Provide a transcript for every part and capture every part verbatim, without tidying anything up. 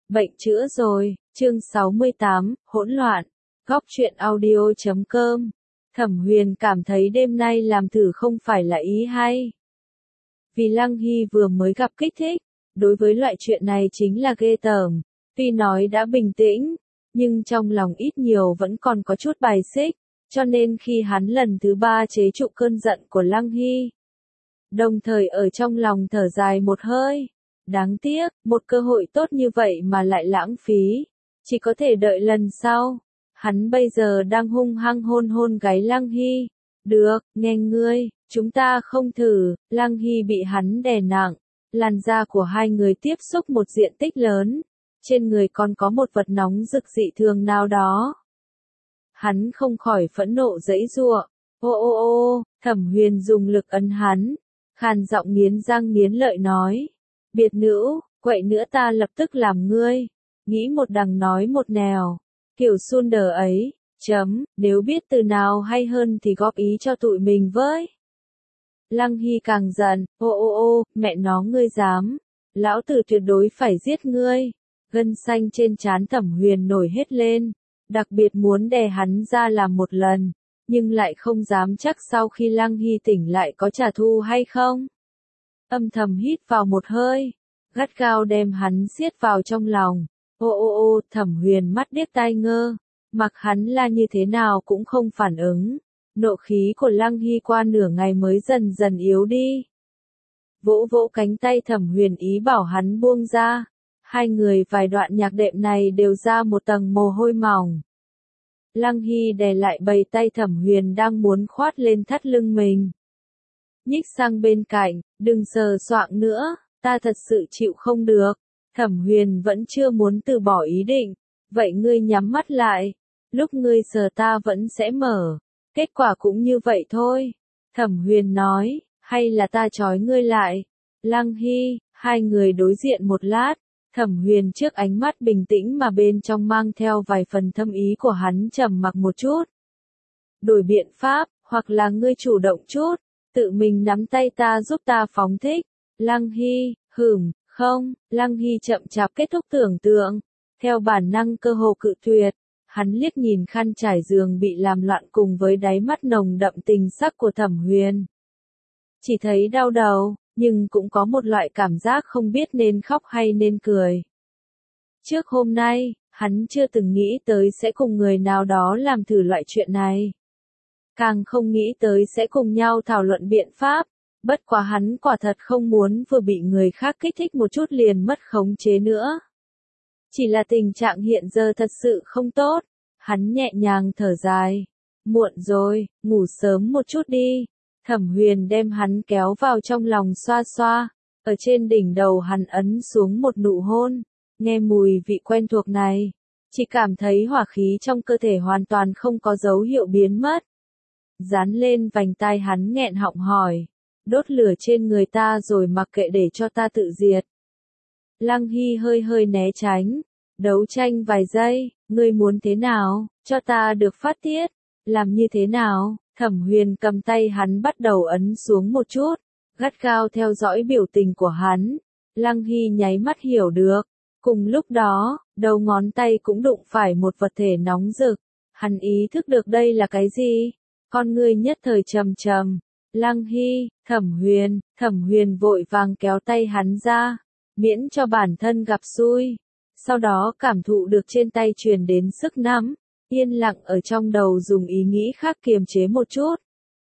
Bệnh chữa rồi, chương sáu mươi tám, hỗn loạn, góc truyện audio chấm com. Thẩm Huyền cảm thấy đêm nay làm thử không phải là ý hay. Vì Lăng Hy vừa mới gặp kích thích, đối với loại chuyện này chính là ghê tởm. Tuy nói đã bình tĩnh, nhưng trong lòng ít nhiều vẫn còn có chút bài xích, cho nên khi hắn lần thứ ba chế trụ cơn giận của Lăng Hy, đồng thời ở trong lòng thở dài một hơi. Đáng tiếc, một cơ hội tốt như vậy mà lại lãng phí, chỉ có thể đợi lần sau. Hắn bây giờ đang hung hăng hôn hôn gáy Lăng Hy. Được, nghe ngươi, chúng ta không thử. Lăng Hy bị hắn đè nặng, làn da của hai người tiếp xúc một diện tích lớn, trên người còn có một vật nóng rực dị thường nào đó. Hắn không khỏi phẫn nộ giãy giụa. Ô ô ô, Thẩm Huyền dùng lực ấn hắn, khàn giọng nghiến răng nghiến lợi nói. Biệt nữ, quậy nữa ta lập tức làm ngươi. Nghĩ một đằng nói một nẻo. Kiểu xuân đờ ấy, chấm, nếu biết từ nào hay hơn thì góp ý cho tụi mình với. Lăng Hy càng giận, ô ô ô, mẹ nó ngươi dám. Lão tử tuyệt đối phải giết ngươi. Gân xanh trên trán Thẩm Huyền nổi hết lên, đặc biệt muốn đè hắn ra làm một lần, nhưng lại không dám chắc sau khi Lăng Hy tỉnh lại có trả thù hay không. Âm thầm hít vào một hơi, gắt gao đem hắn siết vào trong lòng. Ô ô ô, Thẩm Huyền mắt điếc tai ngơ, mặc hắn la như thế nào cũng không phản ứng. Nộ khí của Lăng Hy qua nửa ngày mới dần dần yếu đi. Vỗ vỗ cánh tay Thẩm Huyền ý bảo hắn buông ra. Hai người vài đoạn nhạc đệm này đều ra một tầng mồ hôi mỏng. Lăng Hy đè lại bầy tay Thẩm Huyền đang muốn khoát lên thắt lưng mình. Nhích sang bên cạnh, đừng sờ soạng nữa, ta thật sự chịu không được. Thẩm Huyền vẫn chưa muốn từ bỏ ý định, vậy ngươi nhắm mắt lại, lúc ngươi sờ ta vẫn sẽ mở, kết quả cũng như vậy thôi. Thẩm Huyền nói, hay là ta trói ngươi lại. Lăng Hy, hai người đối diện một lát, Thẩm Huyền trước ánh mắt bình tĩnh mà bên trong mang theo vài phần thâm ý của hắn trầm mặc một chút. Đổi biện pháp, hoặc là ngươi chủ động chút, tự mình nắm tay ta giúp ta phóng thích. Lăng Hy, hửm, không, Lăng Hy chậm chạp kết thúc tưởng tượng, theo bản năng cơ hồ cự tuyệt. Hắn liếc nhìn khăn trải giường bị làm loạn cùng với đáy mắt nồng đậm tình sắc của Thẩm Huyền. Chỉ thấy đau đầu, nhưng cũng có một loại cảm giác không biết nên khóc hay nên cười. Trước hôm nay, hắn chưa từng nghĩ tới sẽ cùng người nào đó làm thử loại chuyện này. Càng không nghĩ tới sẽ cùng nhau thảo luận biện pháp, bất quá hắn quả thật không muốn vừa bị người khác kích thích một chút liền mất khống chế nữa. Chỉ là tình trạng hiện giờ thật sự không tốt, hắn nhẹ nhàng thở dài. Muộn rồi, ngủ sớm một chút đi. Thẩm Huyền đem hắn kéo vào trong lòng xoa xoa, ở trên đỉnh đầu hắn ấn xuống một nụ hôn. Nghe mùi vị quen thuộc này, chỉ cảm thấy hỏa khí trong cơ thể hoàn toàn không có dấu hiệu biến mất. Dán lên vành tai hắn nghẹn họng hỏi, đốt lửa trên người ta rồi mặc kệ để cho ta tự diệt. Lăng Hy hơi hơi né tránh, đấu tranh vài giây, ngươi muốn thế nào, cho ta được phát tiết, làm như thế nào. Thẩm Huyền cầm tay hắn bắt đầu ấn xuống một chút, gắt gao theo dõi biểu tình của hắn. Lăng Hy nháy mắt hiểu được. Cùng lúc đó, đầu ngón tay cũng đụng phải một vật thể nóng rực. Hắn ý thức được đây là cái gì? Con ngươi nhất thời trầm trầm. Lăng Hy, Thẩm Huyền, Thẩm Huyền vội vàng kéo tay hắn ra, miễn cho bản thân gặp xui. Sau đó cảm thụ được trên tay truyền đến sức nắm. Yên lặng ở trong đầu dùng ý nghĩ khác kiềm chế một chút.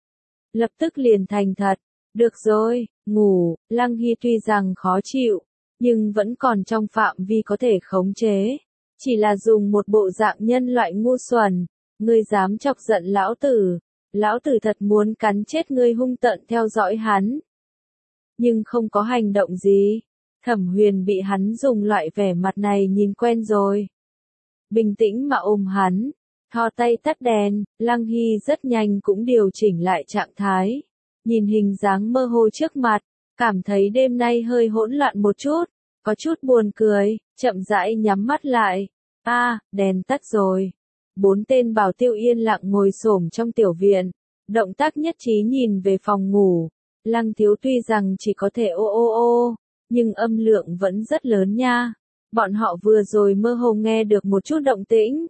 Lập tức liền thành thật. Được rồi, ngủ. Lăng Hy tuy rằng khó chịu, nhưng vẫn còn trong phạm vi có thể khống chế. Chỉ là dùng một bộ dạng nhân loại ngu xuẩn. Ngươi dám chọc giận lão tử. Lão tử thật muốn cắn chết ngươi, hung tợn theo dõi hắn. Nhưng không có hành động gì. Thẩm Huyền bị hắn dùng loại vẻ mặt này nhìn quen rồi. Bình tĩnh mà ôm hắn. Thò tay tắt đèn, Lăng Hy rất nhanh cũng điều chỉnh lại trạng thái. Nhìn hình dáng mơ hồ trước mặt, cảm thấy đêm nay hơi hỗn loạn một chút, có chút buồn cười, chậm rãi nhắm mắt lại. A, à, đèn tắt rồi. Bốn tên bảo tiêu yên lặng ngồi xổm trong tiểu viện, động tác nhất trí nhìn về phòng ngủ. Lăng Thiếu tuy rằng chỉ có thể ô ô ô, nhưng âm lượng vẫn rất lớn nha. Bọn họ vừa rồi mơ hồ nghe được một chút động tĩnh.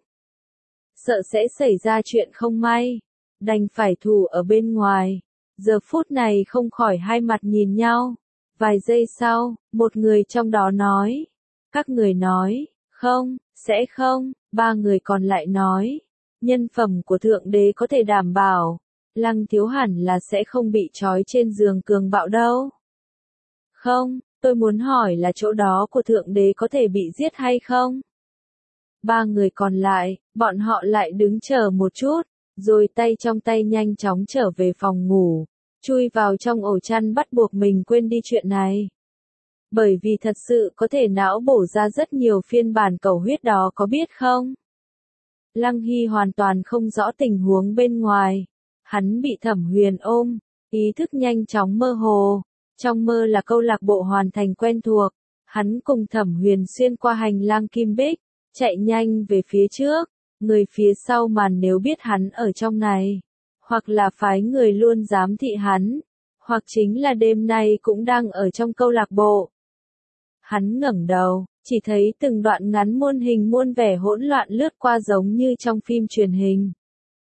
Sợ sẽ xảy ra chuyện không may. Đành phải thủ ở bên ngoài. Giờ phút này không khỏi hai mặt nhìn nhau. Vài giây sau, một người trong đó nói. Các người nói, không, sẽ không. Ba người còn lại nói. Nhân phẩm của Thượng Đế có thể đảm bảo. Lăng Thiếu hẳn là sẽ không bị trói trên giường cường bạo đâu. Không, tôi muốn hỏi là chỗ đó của Thượng Đế có thể bị giết hay không? Ba người còn lại, bọn họ lại đứng chờ một chút, rồi tay trong tay nhanh chóng trở về phòng ngủ, chui vào trong ổ chăn bắt buộc mình quên đi chuyện này. Bởi vì thật sự có thể não bổ ra rất nhiều phiên bản cầu huyết đó có biết không? Lăng Hy hoàn toàn không rõ tình huống bên ngoài. Hắn bị Thẩm Huyền ôm, ý thức nhanh chóng mơ hồ. Trong mơ là câu lạc bộ hoàn thành quen thuộc. Hắn cùng Thẩm Huyền xuyên qua hành lang kim bích, chạy nhanh về phía trước. Người phía sau màn nếu biết hắn ở trong này, hoặc là phái người luôn giám thị hắn, hoặc chính là đêm nay cũng đang ở trong câu lạc bộ. Hắn ngẩng đầu, chỉ thấy từng đoạn ngắn muôn hình muôn vẻ hỗn loạn lướt qua giống như trong phim truyền hình.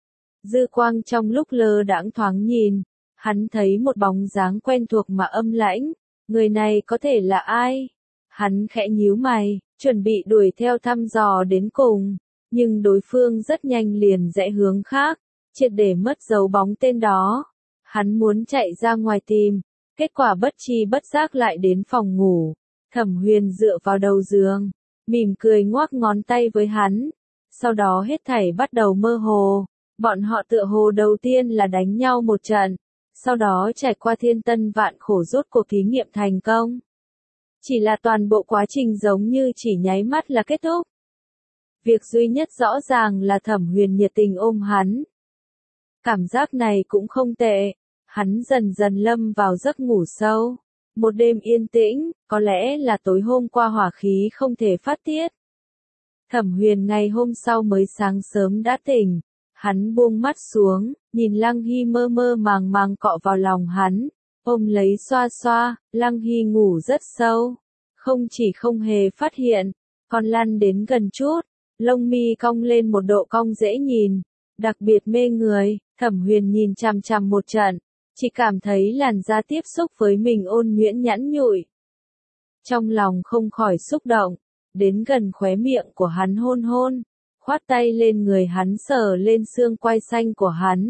Dư quang trong lúc lơ đãng thoáng nhìn, hắn thấy một bóng dáng quen thuộc mà âm lãnh, người này có thể là ai? Hắn khẽ nhíu mày, chuẩn bị đuổi theo thăm dò đến cùng, nhưng đối phương rất nhanh liền rẽ hướng khác, triệt để mất dấu bóng tên đó. Hắn muốn chạy ra ngoài tìm, kết quả bất tri bất giác lại đến phòng ngủ. Thẩm Huyền dựa vào đầu giường, mỉm cười ngoắc ngón tay với hắn. Sau đó hết thảy bắt đầu mơ hồ. Bọn họ tựa hồ đầu tiên là đánh nhau một trận, sau đó trải qua thiên tân vạn khổ rốt cuộc thí nghiệm thành công. Chỉ là toàn bộ quá trình giống như chỉ nháy mắt là kết thúc. Việc duy nhất rõ ràng là Thẩm Huyền nhiệt tình ôm hắn. Cảm giác này cũng không tệ. Hắn dần dần lâm vào giấc ngủ sâu. Một đêm yên tĩnh, có lẽ là tối hôm qua hỏa khí không thể phát tiết. Thẩm Huyền ngày hôm sau mới sáng sớm đã tỉnh. Hắn buông mắt xuống, nhìn Lăng Hy mơ mơ màng màng cọ vào lòng hắn, ôm lấy xoa xoa. Lăng Hy ngủ rất sâu, không chỉ không hề phát hiện, còn lăn đến gần chút, lông mi cong lên một độ cong dễ nhìn, đặc biệt mê người. Thẩm Huyền nhìn chằm chằm một trận, chỉ cảm thấy làn da tiếp xúc với mình ôn nhuyễn nhẵn nhụi. Trong lòng không khỏi xúc động, đến gần khóe miệng của hắn hôn hôn, khoát tay lên người hắn sờ lên xương quai xanh của hắn.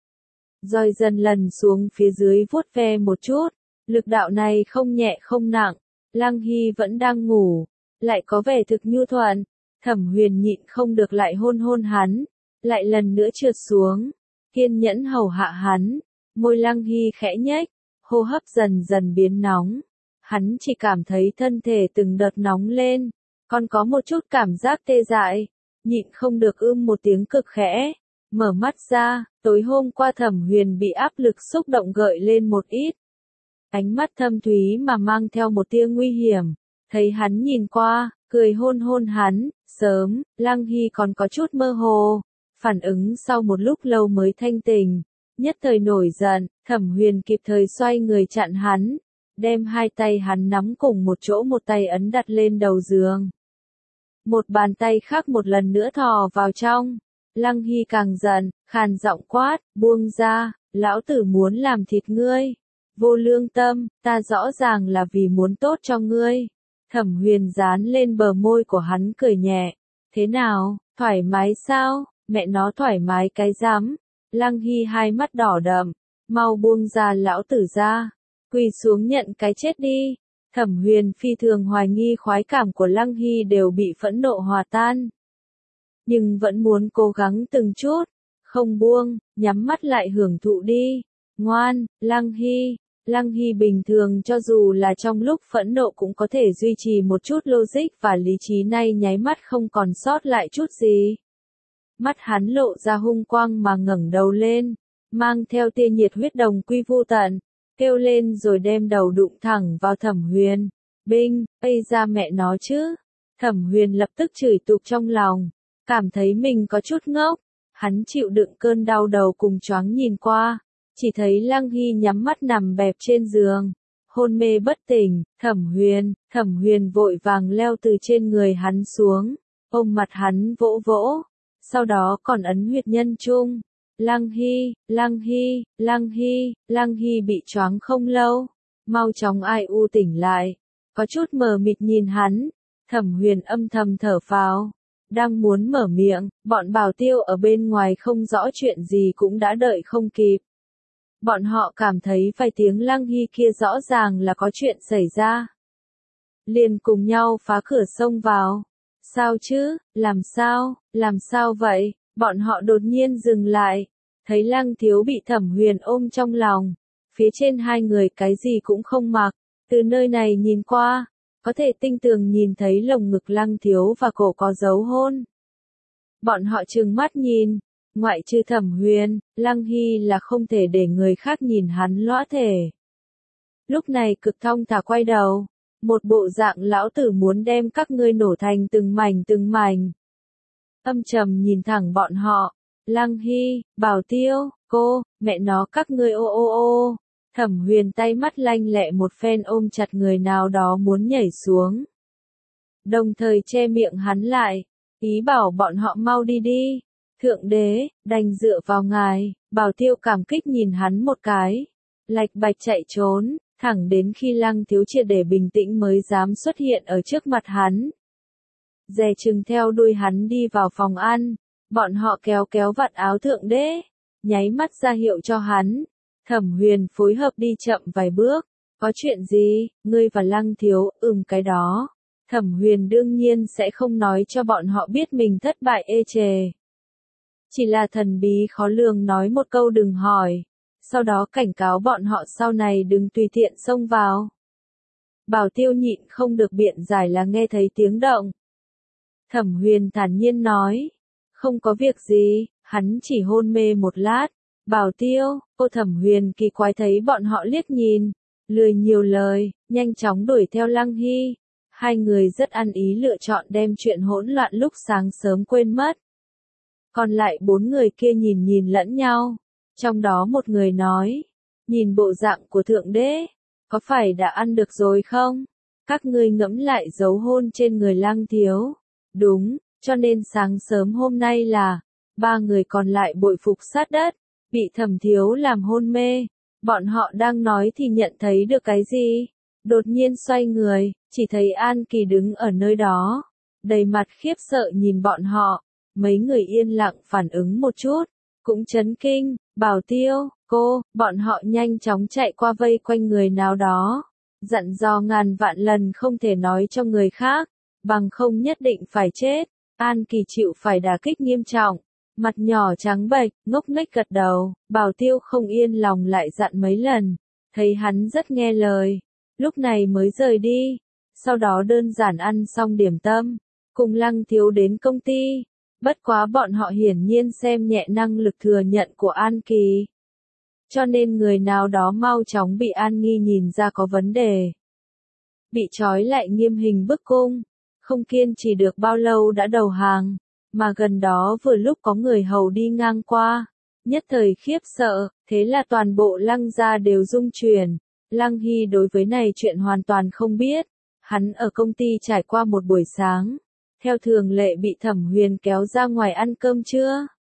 Rồi dần lần xuống phía dưới vuốt ve một chút, lực đạo này không nhẹ không nặng. Lăng Hy vẫn đang ngủ, lại có vẻ thực nhu thuận. Thẩm Huyền nhịn không được lại hôn hôn hắn, lại lần nữa trượt xuống, kiên nhẫn hầu hạ hắn. Môi Lăng Hy khẽ nhếch, hô hấp dần dần biến nóng. Hắn chỉ cảm thấy thân thể từng đợt nóng lên, còn có một chút cảm giác tê dại, nhịn không được ưm một tiếng cực khẽ. Mở mắt ra, tối hôm qua Thẩm Huyền bị áp lực xúc động gợi lên một ít. Ánh mắt thâm thúy mà mang theo một tia nguy hiểm, thấy hắn nhìn qua, cười hôn hôn hắn. Sớm, Lăng Hy còn có chút mơ hồ, phản ứng sau một lúc lâu mới thanh tỉnh. Nhất thời nổi giận, Thẩm Huyền kịp thời xoay người chặn hắn, đem hai tay hắn nắm cùng một chỗ, một tay ấn đặt lên đầu giường. Một bàn tay khác một lần nữa thò vào trong. Lăng Hy càng giận, khàn giọng quát, buông ra, lão tử muốn làm thịt ngươi. Vô lương tâm, ta rõ ràng là vì muốn tốt cho ngươi. Thẩm Huyền dán lên bờ môi của hắn cười nhẹ. Thế nào, thoải mái sao? Mẹ nó thoải mái cái rắm. Lăng Hy hai mắt đỏ đậm, mau buông ra lão tử ra, quỳ xuống nhận cái chết đi. Thẩm Huyền phi thường hoài nghi khoái cảm của Lăng Hy đều bị phẫn nộ hòa tan. Nhưng vẫn muốn cố gắng từng chút, không buông, nhắm mắt lại hưởng thụ đi. Ngoan, Lăng Hy. Lăng Hy bình thường cho dù là trong lúc phẫn nộ cũng có thể duy trì một chút logic và lý trí, nay nháy mắt không còn sót lại chút gì. Mắt hắn lộ ra hung quang mà ngẩng đầu lên, mang theo tia nhiệt huyết đồng quy vu tận, kêu lên rồi đem đầu đụng thẳng vào Thẩm Huyền. Binh, ây ra mẹ nó chứ. Thẩm Huyền lập tức chửi tục trong lòng, cảm thấy mình có chút ngốc. Hắn chịu đựng cơn đau đầu cùng choáng nhìn qua, chỉ thấy Lăng Hy nhắm mắt nằm bẹp trên giường, hôn mê bất tỉnh. Thẩm Huyền, Thẩm Huyền vội vàng leo từ trên người hắn xuống, ôm mặt hắn vỗ vỗ, sau đó còn ấn huyệt nhân trung. Lăng Hy, Lăng Hy, Lăng Hy, Lăng Hy bị choáng không lâu, mau chóng ai u tỉnh lại, có chút mờ mịt nhìn hắn. Thẩm Huyền âm thầm thở phào, đang muốn mở miệng, bọn bảo tiêu ở bên ngoài không rõ chuyện gì cũng đã đợi không kịp. Bọn họ cảm thấy vài tiếng Lăng Hy kia rõ ràng là có chuyện xảy ra, liền cùng nhau phá cửa xông vào. Sao chứ, làm sao, làm sao vậy? Bọn họ đột nhiên dừng lại, thấy Lăng Thiếu bị Thẩm Huyền ôm trong lòng, phía trên hai người cái gì cũng không mặc, từ nơi này nhìn qua, có thể tinh tường nhìn thấy lồng ngực Lăng Thiếu và cổ có dấu hôn. Bọn họ trừng mắt nhìn, ngoại trừ Thẩm Huyền, Lăng Hy là không thể để người khác nhìn hắn lõa thể. Lúc này cực thong thả quay đầu, một bộ dạng lão tử muốn đem các ngươi nổ thành từng mảnh từng mảnh. Âm trầm nhìn thẳng bọn họ, Lăng Hy, Bảo Tiêu, cô, mẹ nó các ngươi ô ô ô. Thẩm Huyền tay mắt lanh lẹ một phen ôm chặt người nào đó muốn nhảy xuống, đồng thời che miệng hắn lại, ý bảo bọn họ mau đi đi. Thượng đế, đành dựa vào ngài. Bảo Tiêu cảm kích nhìn hắn một cái, lạch bạch chạy trốn, thẳng đến khi Lăng Thiếu triệt để bình tĩnh mới dám xuất hiện ở trước mặt hắn. Dè chừng theo đuôi hắn đi vào phòng ăn, bọn họ kéo kéo vạt áo thượng đế, nháy mắt ra hiệu cho hắn. Thẩm Huyền phối hợp đi chậm vài bước, có chuyện gì, ngươi và Lăng Thiếu, ừm cái đó. Thẩm Huyền đương nhiên sẽ không nói cho bọn họ biết mình thất bại ê chề. Chỉ là thần bí khó lường nói một câu đừng hỏi, sau đó cảnh cáo bọn họ sau này đừng tùy tiện xông vào. Bảo Tiêu nhịn không được biện giải là nghe thấy tiếng động. Thẩm Huyền thản nhiên nói, không có việc gì, hắn chỉ hôn mê một lát. Bảo Tiêu, cô Thẩm Huyền kỳ quái thấy bọn họ liếc nhìn, lười nhiều lời, nhanh chóng đuổi theo Lăng Hy. Hai người rất ăn ý lựa chọn đem chuyện hỗn loạn lúc sáng sớm quên mất. Còn lại bốn người kia nhìn nhìn lẫn nhau, trong đó một người nói, nhìn bộ dạng của thượng đế, có phải đã ăn được rồi không? Các ngươi ngẫm lại dấu hôn trên người Lăng Thiếu. Đúng, cho nên sáng sớm hôm nay là, ba người còn lại bội phục sát đất, bị Thẩm Thiếu làm hôn mê. Bọn họ đang nói thì nhận thấy được cái gì? Đột nhiên xoay người, chỉ thấy An Kỳ đứng ở nơi đó, đầy mặt khiếp sợ nhìn bọn họ. Mấy người yên lặng phản ứng một chút, cũng chấn kinh. Bảo Tiêu, cô, bọn họ nhanh chóng chạy qua vây quanh người nào đó, dặn dò ngàn vạn lần không thể nói cho người khác, bằng không nhất định phải chết. An Kỳ chịu phải đả kích nghiêm trọng, mặt nhỏ trắng bệch, ngốc nghếch gật đầu. Bảo Tiêu không yên lòng lại dặn mấy lần, thấy hắn rất nghe lời, lúc này mới rời đi. Sau đó đơn giản ăn xong điểm tâm, cùng Lăng Thiếu đến công ty. Bất quá bọn họ hiển nhiên xem nhẹ năng lực thừa nhận của An Kỳ, cho nên người nào đó mau chóng bị An Nghi nhìn ra có vấn đề, bị trói lại nghiêm hình bức cung, không kiên trì được bao lâu đã đầu hàng, mà gần đó vừa lúc có người hầu đi ngang qua, nhất thời khiếp sợ, thế là toàn bộ Lăng gia đều rung chuyển. Lăng Hy đối với này chuyện hoàn toàn không biết, hắn ở công ty trải qua một buổi sáng, theo thường lệ bị Thẩm Huyền kéo ra ngoài ăn cơm trưa.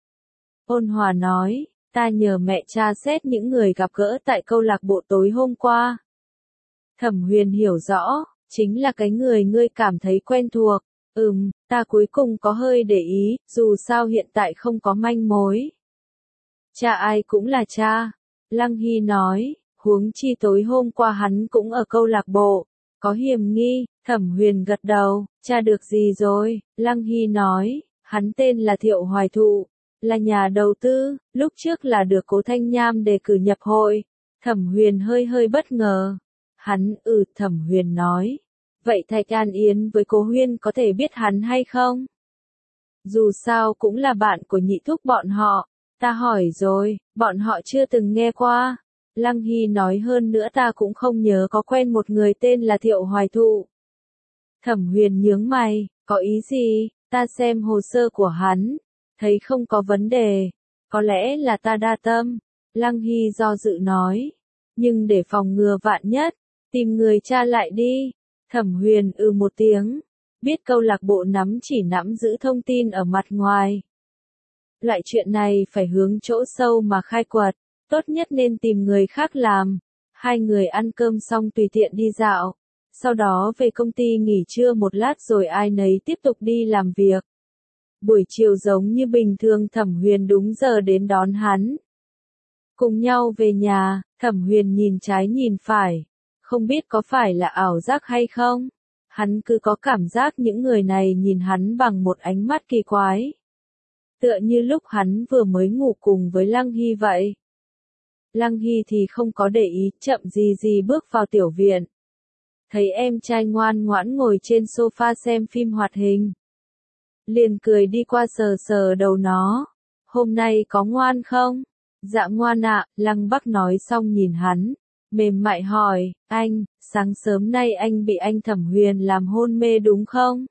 Ôn Hòa nói, ta nhờ mẹ tra xét những người gặp gỡ tại câu lạc bộ tối hôm qua. Thẩm Huyền hiểu rõ, chính là cái người ngươi cảm thấy quen thuộc. Ừm, ta cuối cùng có hơi để ý, dù sao hiện tại không có manh mối. Cha ai cũng là cha. Lăng Hy nói, huống chi tối hôm qua hắn cũng ở câu lạc bộ, có hiểm nghi. Thẩm Huyền gật đầu, cha được gì rồi? Lăng Hy nói, hắn tên là Thiệu Hoài Thụ, là nhà đầu tư, lúc trước là được Cố Thanh Nham đề cử nhập hội. Thẩm Huyền hơi hơi bất ngờ. Hắn, ừ, Thẩm Huyền nói. Vậy Thạch An Yến với Cố Huyên có thể biết hắn hay không? Dù sao cũng là bạn của nhị thúc bọn họ. Ta hỏi rồi, bọn họ chưa từng nghe qua. Lăng Hy nói hơn nữa ta cũng không nhớ có quen một người tên là Thiệu Hoài Thụ. Thẩm Huyền nhướng mày, có ý gì? Ta xem hồ sơ của hắn, thấy không có vấn đề. Có lẽ là ta đa tâm. Lăng Hy do dự nói. Nhưng để phòng ngừa vạn nhất, Tìm người tra lại đi. Thẩm Huyền ừ một tiếng. Biết câu lạc bộ nắm chỉ nắm giữ thông tin ở mặt ngoài. Loại chuyện này phải hướng chỗ sâu mà khai quật. Tốt nhất nên tìm người khác làm. Hai người ăn cơm xong tùy tiện đi dạo. Sau đó về công ty nghỉ trưa một lát rồi ai nấy tiếp tục đi làm việc. Buổi chiều giống như bình thường Thẩm Huyền đúng giờ đến đón hắn. Cùng nhau về nhà, Thẩm Huyền nhìn trái nhìn phải. Không biết có phải là ảo giác hay không? Hắn cứ có cảm giác những người này nhìn hắn bằng một ánh mắt kỳ quái. Tựa như lúc hắn vừa mới ngủ cùng với Lăng Hy vậy. Lăng Hy thì không có để ý, chậm gì gì bước vào tiểu viện. Thấy em trai ngoan ngoãn ngồi trên sofa xem phim hoạt hình. Liền cười đi qua sờ sờ đầu nó. Hôm nay có ngoan không? Dạ ngoan ạ, Lăng Bắc nói xong nhìn hắn. Mềm mại hỏi, anh, sáng sớm nay anh bị anh Thẩm Huyền làm hôn mê đúng không?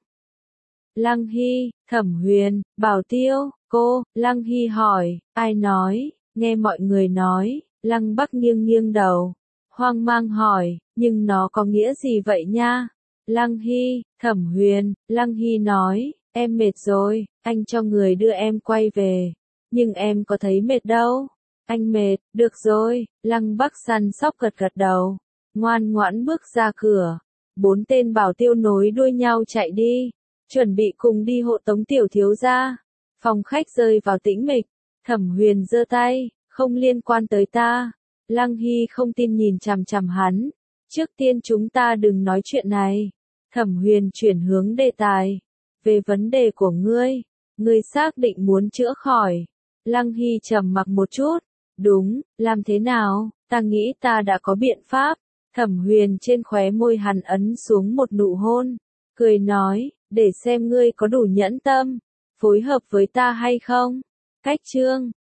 Lăng Hy, Thẩm Huyền, Bảo Tiêu, cô, Lăng Hy hỏi, ai nói, nghe mọi người nói, Lăng Bắc nghiêng nghiêng đầu, hoang mang hỏi, nhưng nó có nghĩa gì vậy nha? Lăng Hy, Thẩm Huyền, Lăng Hy nói, em mệt rồi, anh cho người đưa em quay về, nhưng em có thấy mệt đâu. Anh mệt, được rồi, Lăng Bắc săn sóc gật gật đầu, ngoan ngoãn bước ra cửa. Bốn tên bảo tiêu nối đuôi nhau chạy đi, chuẩn bị cùng đi hộ tống tiểu thiếu gia. Phòng khách rơi vào tĩnh mịch, Thẩm Huyền giơ tay, không liên quan tới ta. Lăng Hy không tin nhìn chằm chằm hắn, trước tiên chúng ta đừng nói chuyện này. Thẩm Huyền chuyển hướng đề tài, về vấn đề của ngươi, ngươi xác định muốn chữa khỏi. Lăng Hy trầm mặc một chút. Đúng, làm thế nào, ta nghĩ ta đã có biện pháp. Thẩm Huyền trên khóe môi hắn ấn xuống một nụ hôn, cười nói, để xem ngươi có đủ nhẫn tâm, phối hợp với ta hay không. Cách chương